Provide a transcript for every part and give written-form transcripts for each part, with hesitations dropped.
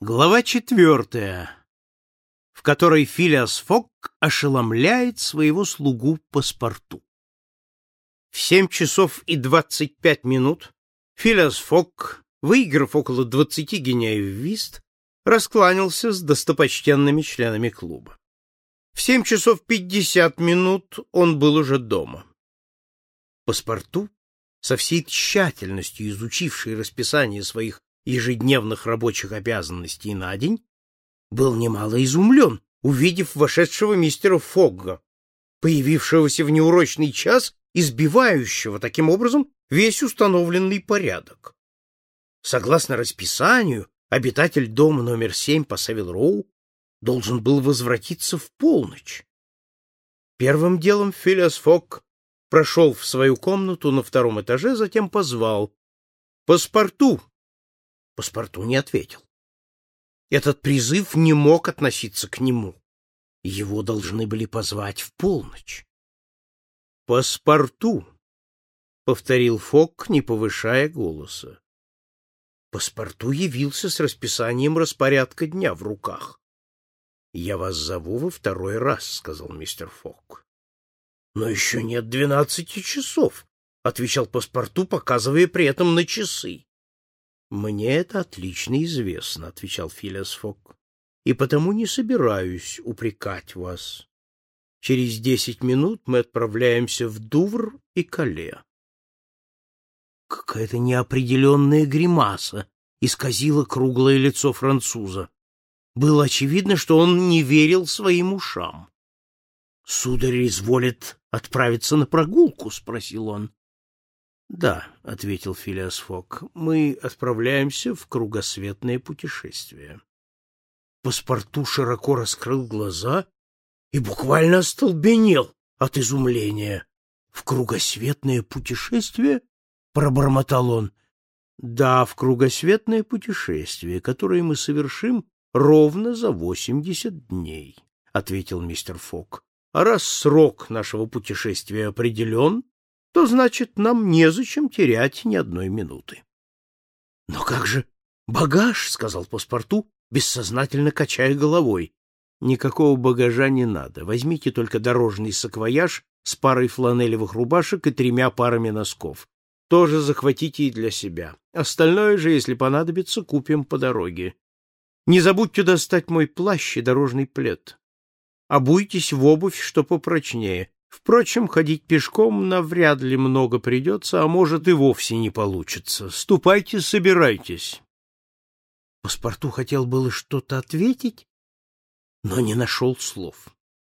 Глава 4, в которой Филиас Фогг ошеломляет своего слугу паспорту. В 7 часов и 25 минут Филиас Фогг, выиграв около 20 гинеев в вист, раскланялся с достопочтенными членами клуба. В 7 часов 50 минут он был уже дома. Паспорту, со всей тщательностью изучивший расписание своих ежедневных рабочих обязанностей на день, был немало изумлен, увидев вошедшего мистера Фогга, появившегося в неурочный час и сбивающего таким образом весь установленный порядок. Согласно расписанию, обитатель дома номер 7 по Савил-Роу должен был возвратиться в полночь. Первым делом Филиас Фогг прошел в свою комнату на 2-м этаже, затем позвал: «Паспорту!» Паспорту не ответил. Этот призыв не мог относиться к нему. Его должны были позвать в полночь. «Паспорту!» — повторил Фогг, не повышая голоса. Паспорту явился с расписанием распорядка дня в руках. «Я вас зову во 2-й раз», — сказал мистер Фогг. «Но еще нет 12 часов», — отвечал паспорту, показывая при этом на часы. «Мне это отлично известно», — отвечал Филиас Фогг, «и потому не собираюсь упрекать вас. Через 10 минут мы отправляемся в Дувр и Кале». Какая-то неопределенная гримаса исказила круглое лицо француза. Было очевидно, что он не верил своим ушам. «Сударь изволит отправиться на прогулку?» — спросил он. «Да», — ответил Филиас Фогг, — «мы отправляемся в кругосветное путешествие». Паспорту широко раскрыл глаза и буквально остолбенел от изумления. «В кругосветное путешествие?» — пробормотал он. «Да, в кругосветное путешествие, которое мы совершим ровно за 80 дней», — ответил мистер Фогг. «А раз срок нашего путешествия определен, то, значит, нам незачем терять ни одной минуты». «Но как же багаж?» — сказал паспорту, бессознательно качая головой. «Никакого багажа не надо. Возьмите только дорожный саквояж с парой фланелевых рубашек и 3 парами носков. Тоже захватите и для себя. Остальное же, если понадобится, купим по дороге. Не забудьте достать мой плащ и дорожный плед. Обуйтесь в обувь, что попрочнее. Впрочем, ходить пешком навряд ли много придется, а может и вовсе не получится. Ступайте, собирайтесь». Паспорту хотел было что-то ответить, но не нашел слов.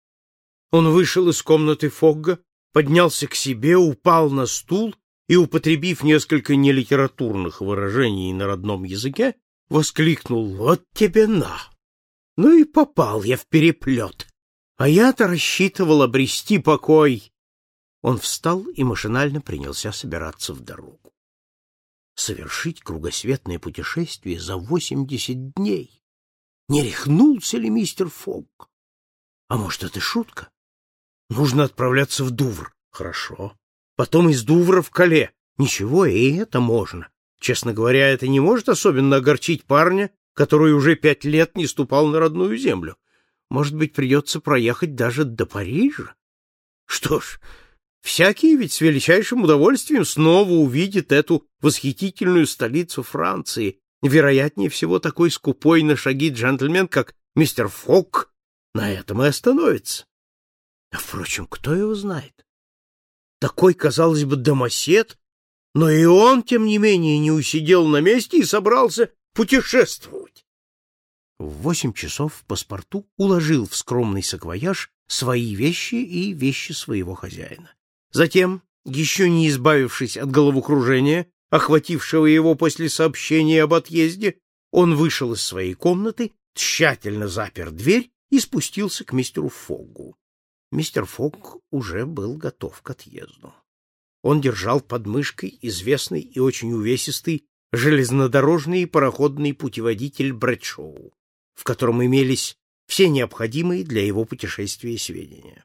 Он вышел из комнаты Фогга, поднялся к себе, упал на стул и, употребив несколько нелитературных выражений на родном языке, воскликнул: «Вот тебе на! Ну и попал я в переплет! А я-то рассчитывал обрести покой». Он встал и машинально принялся собираться в дорогу. Совершить кругосветное путешествие за 80 дней. Не рехнулся ли мистер Фогг? А может, это шутка? Нужно отправляться в Дувр. Хорошо. Потом из Дувра в Кале. Ничего, и это можно. Честно говоря, это не может особенно огорчить парня, который уже 5 лет не ступал на родную землю. Может быть, придется проехать даже до Парижа? Что ж, всякий ведь с величайшим удовольствием снова увидит эту восхитительную столицу Франции. Вероятнее всего, такой скупой на шаги джентльмен, как мистер Фогг, на этом и остановится. А, впрочем, кто его знает? Такой, казалось бы, домосед, но и он, тем не менее, не усидел на месте и собрался путешествовать. В 8 часов паспорту уложил в скромный саквояж свои вещи и вещи своего хозяина. Затем, еще не избавившись от головокружения, охватившего его после сообщения об отъезде, он вышел из своей комнаты, тщательно запер дверь и спустился к мистеру Фоггу. Мистер Фогг уже был готов к отъезду. Он держал под мышкой известный и очень увесистый железнодорожный и пароходный путеводитель Брэдшоу, в котором имелись все необходимые для его путешествия сведения.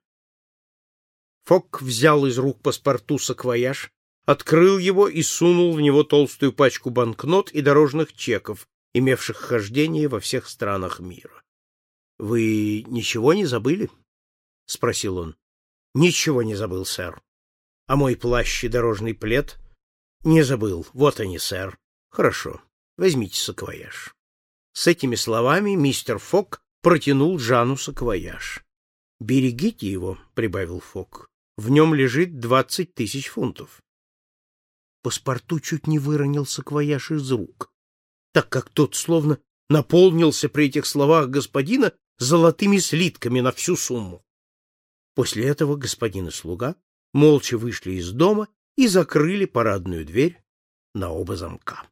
Фогг взял из рук паспорту саквояж, открыл его и сунул в него толстую пачку банкнот и дорожных чеков, имевших хождение во всех странах мира. — Вы ничего не забыли? — спросил он. — Ничего не забыл, сэр. — А мой плащ и дорожный плед? — Не забыл. Вот они, сэр. — Хорошо. Возьмите саквояж. С этими словами мистер Фок протянул Жану саквояж. — Берегите его, — прибавил Фок. — В нем лежит 20 000 фунтов. Паспорту чуть не выронил саквояж из рук, так как тот словно наполнился при этих словах господина золотыми слитками на всю сумму. После этого господин и слуга молча вышли из дома и закрыли парадную дверь на оба замка.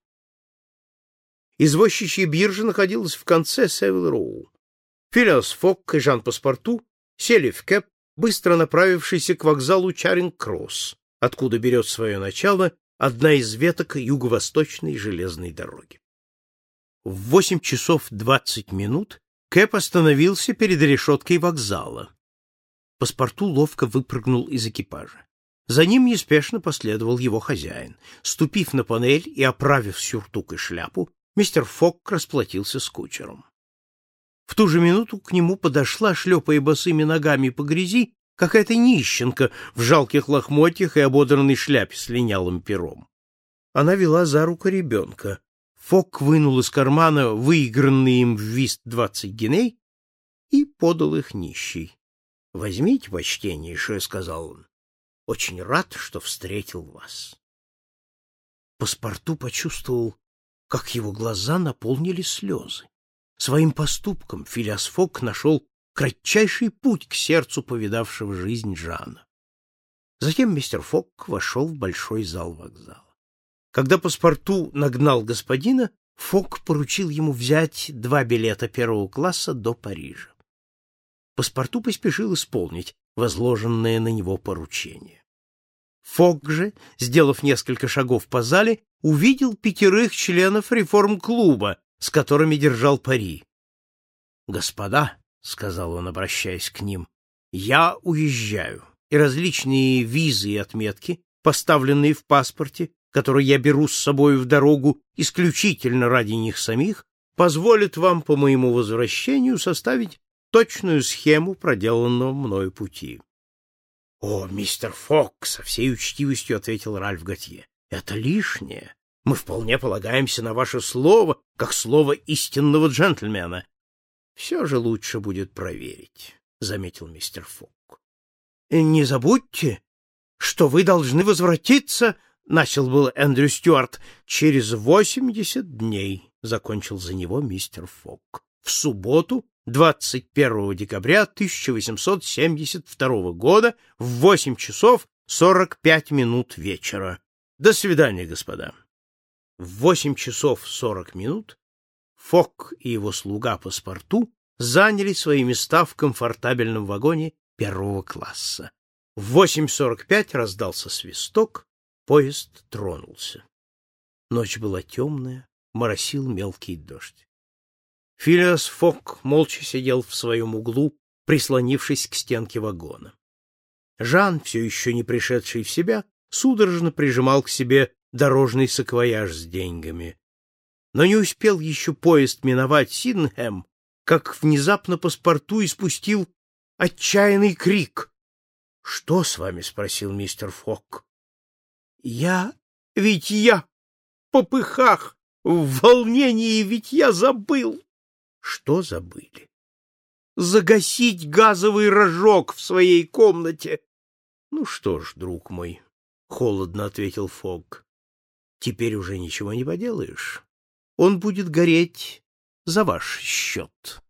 Извозчичья биржа находилась в конце Севил-Роу. Филиас Фок и Жан Паспорту сели в кэб, быстро направившийся к вокзалу Чаринг-Кросс, откуда берет свое начало одна из веток юго-восточной железной дороги. В 8 часов 20 минут кэб остановился перед решеткой вокзала. Паспорту ловко выпрыгнул из экипажа. За ним неспешно последовал его хозяин. Ступив на панель и оправив сюртук и шляпу, мистер Фок расплатился с кучером. В ту же минуту к нему подошла, шлепая босыми ногами по грязи, какая-то нищенка в жалких лохмотьях и ободранной шляпе с линялым пером. Она вела за руку ребенка. Фок вынул из кармана выигранные им в вист 20 гиней и подал их нищей. — Возьмите, почтеннейшее, — сказал он. — Очень рад, что встретил вас. Паспорту почувствовал, как его глаза наполнили слезы. Своим поступком Филиас Фок нашел кратчайший путь к сердцу повидавшего жизнь Жана. Затем мистер Фок вошел в большой зал вокзала. Когда Паспорту нагнал господина, Фок поручил ему взять 2 билета первого класса до Парижа. Паспорту поспешил исполнить возложенное на него поручение. Фок же, сделав несколько шагов по зале, увидел 5 членов реформ-клуба, с которыми держал пари. — Господа, — сказал он, обращаясь к ним, — я уезжаю, и различные визы и отметки, поставленные в паспорте, которые я беру с собой в дорогу исключительно ради них самих, позволят вам по моему возвращению составить точную схему проделанного мною пути. — О, мистер Фок, — со всей учтивостью ответил Ральф Готье, — это лишнее. Мы вполне полагаемся на ваше слово, как слово истинного джентльмена. — Все же лучше будет проверить, — заметил мистер Фок. — Не забудьте, что вы должны возвратиться, — начал был Эндрю Стюарт. — Через 80 дней, — закончил за него мистер Фок. — В субботу, 21 декабря 1872 года в 8 часов 45 минут вечера. До свидания, господа. В 8 часов 40 минут Фок и его слуга Паспорту заняли свои места в комфортабельном вагоне первого класса. В 8:45 раздался свисток, поезд тронулся. Ночь была темная, моросил мелкий дождь. Филиас Фок молча сидел в своем углу, прислонившись к стенке вагона. Жан, все еще не пришедший в себя, судорожно прижимал к себе дорожный саквояж с деньгами. Но не успел еще поезд миновать Сиденхэм, как внезапно Паспорту испустил отчаянный крик. — Что с вами? — спросил мистер Фок. — Я в попыхах, в волнении, ведь я забыл. — Что забыли? — Загасить газовый рожок в своей комнате. — Ну что ж, друг мой, — холодно ответил Фок, — теперь уже ничего не поделаешь. Он будет гореть за ваш счет.